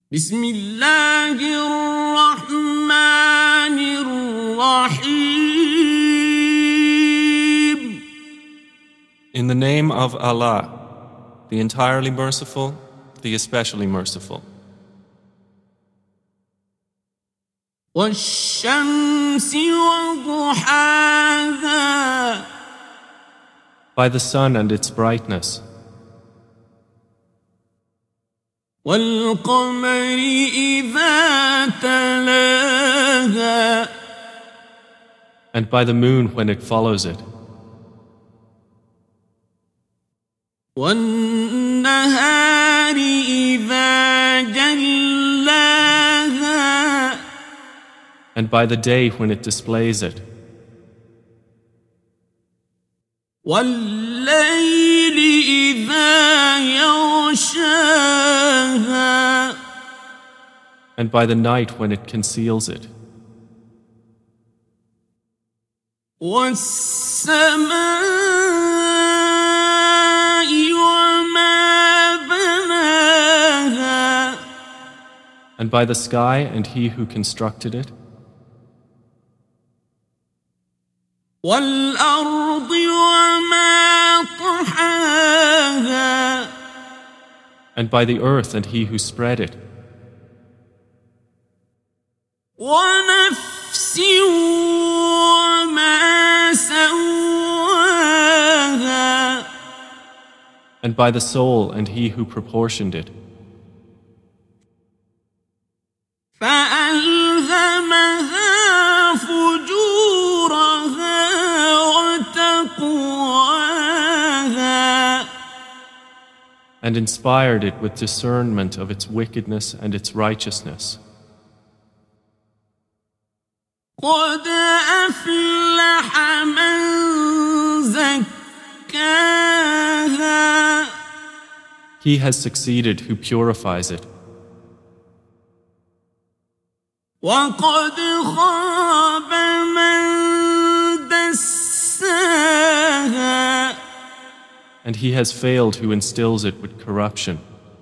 بسم الله الرحمن الرحيم. In the name of Allah, the entirely merciful, the especially merciful. والشمس وضحاها. By the sun and its brightness. والقمر إذا تلاها. And by the moon when it follows it. والنهار إذا جلاها. And by the day when it displays it. والليل إذا يغشاها. And by the night when it conceals it. والسماء وما بناها. And by the sky and he who constructed it. والأرض وما طحاها. And by the earth and he who spread it. ونفس وما سواها. And by the soul and he who proportioned it. فألهمها فجورها وتقواها. And inspired it with discernment of its wickedness and its righteousness. قد أفلح من زكاها. He has succeeded who purifies it. وقد خاب من دساها. And he has failed who instills it with corruption.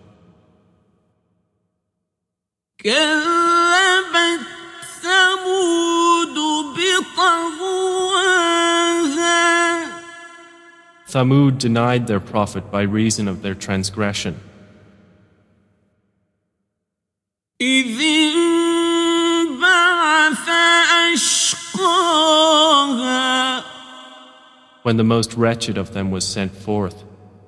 كذبت ثمود بطغواها. Thamud denied their prophet by reason of their transgression. إذ انبعث أشقاها. When the most wretched of them was sent forth.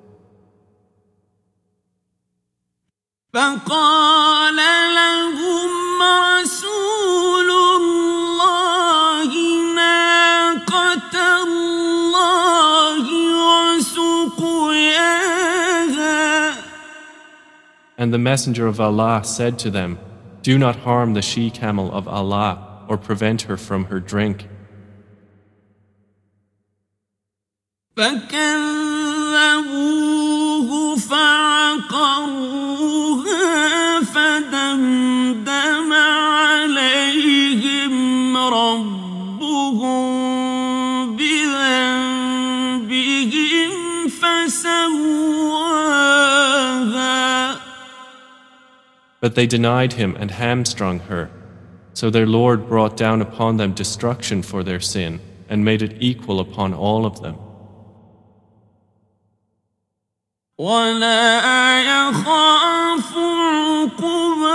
فقال لهم رسول الله ناقة الله وسقياها. And the messenger of Allah said to them, "Do not harm the she-camel of Allah or prevent her from her drink." فكذبوه فعقروها فدمدم عليهم ربهم بذنبهم فسواها. But they denied him and hamstrung her. So their Lord brought down upon them destruction for their sin and made it equal upon all of them. ولا يخاف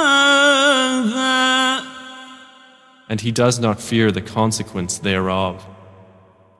عقباها. And he does not fear the consequence thereof.